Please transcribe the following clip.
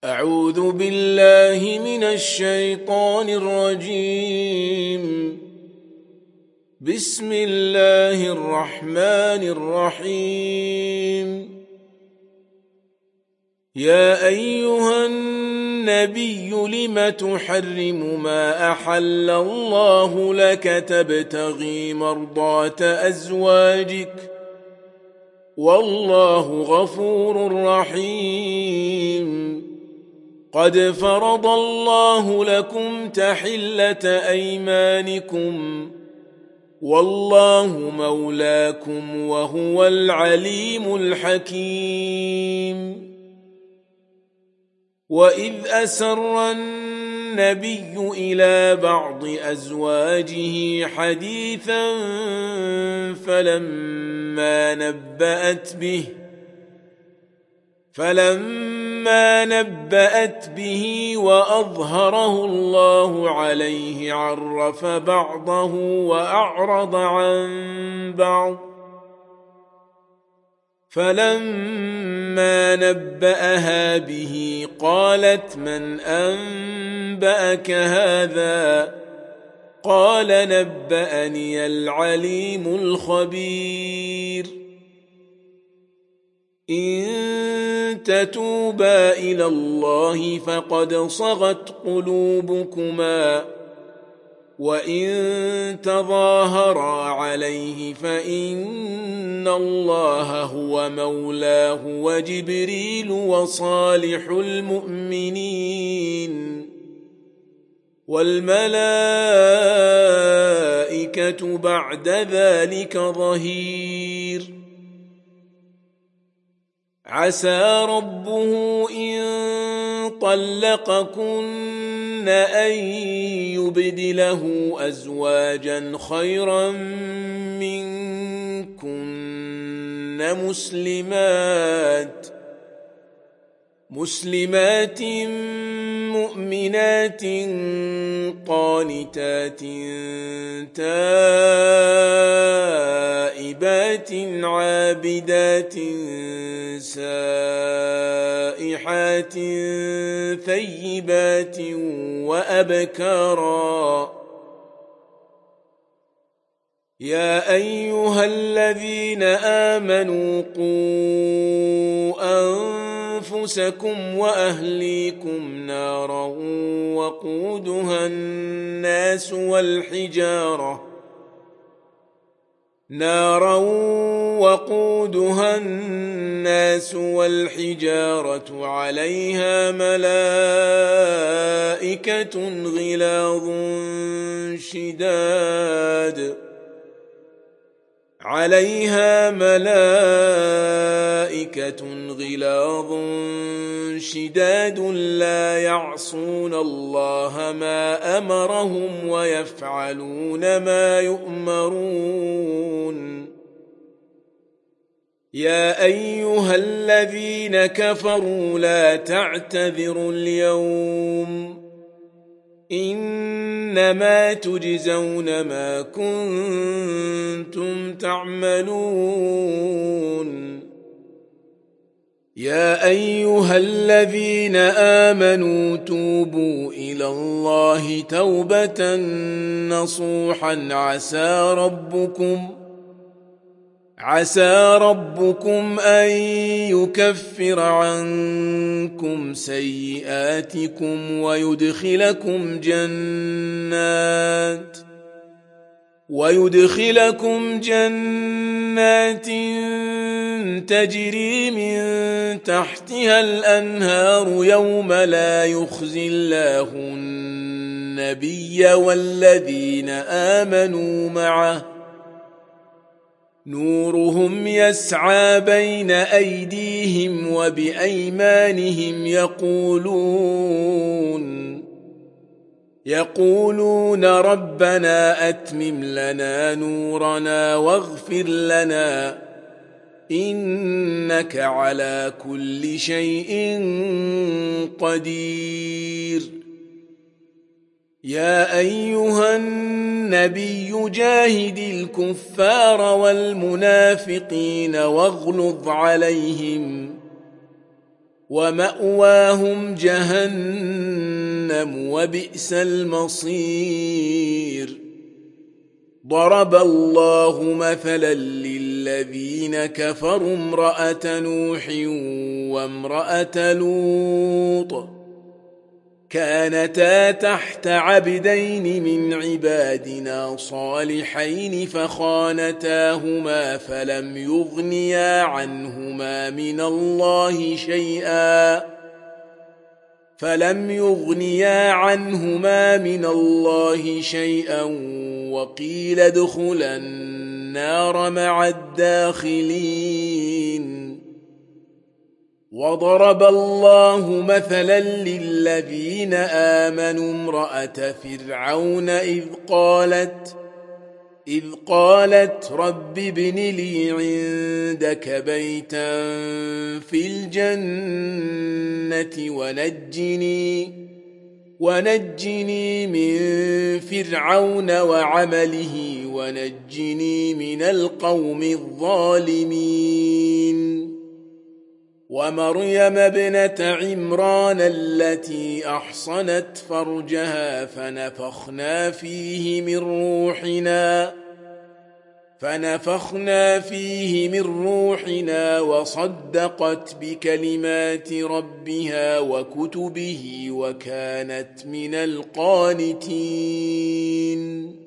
أعوذ بالله من الشيطان الرجيم. بسم الله الرحمن الرحيم. يا أيها النبي لم تحرم ما أحل الله لك تبتغي مرضات أزواجك والله غفور رحيم. قد فرض الله لكم تحلة أيمانكم والله مولاكم وهو العليم الحكيم. وإذ أسر النبي إلى بعض أزواجه حديثا فلما نبأت به وأظهره الله عليه عرف بعضه وأعرض عن بعض. فلما نبأها به قالت من أنبأك هذا؟ قال نبأني العليم الخبير. إن تتوبا إلى الله فقد صغت قلوبكما وإن تظاهرا عليه فإن الله هو مولاه وجبريل وصالح المؤمنين والملائكة بعد ذلك ظهير. عسى ربه إن طلقكن أن يبدله أزواجا خيرا منكن مسلمات مؤمنات قانتات تائبات عابدات سائحات ثيبات وأبكارا. يا أيها الذين آمنوا قوا أنفسكم وأهليكم نارا وقودها الناس والحجارة عليها ملائكة غلاظ شداد لا يعصون الله ما أمرهم ويفعلون ما يؤمرون. يا أيها الذين كفروا لا تعتذروا اليوم إنما تجزون ما كنتم تعملون. يا أيها الذين آمنوا توبوا إلى الله توبة نصوحا عسى ربكم أن يكفر عنكم سيئاتكم ويدخلكم جنات تجري من تحتها الأنهار يوم لا يخزي الله النبي والذين آمنوا معه نورهم يسعى بين أيديهم وبأيمانهم يقولون ربنا أتمم لنا نورنا واغفر لنا إنك على كل شيء قدير. يا أيها النبي جاهد الكفار والمنافقين واغلظ عليهم ومأواهم جهنم وبئس المصير. ضرب الله مثلا للذين كفروا امرأة نوح وامرأة لوط كانتا تحت عبدين من عبادنا صالحين فخانتاهما فلم يغنيا عنهما من الله شيئا وقيل ادخلا النار مع الداخلين. وضرب الله مثلا للذين آمنوا امرأة فرعون إذ قالت رب ابن لي عندك بيتا في الجنة ونجني من فرعون وعمله ونجني من القوم الظالمين. ومريم ابنة عمران التي أحصنت فرجها فنفخنا فيه من روحنا وصدقت بكلمات ربها وكتبه وكانت من القانتين.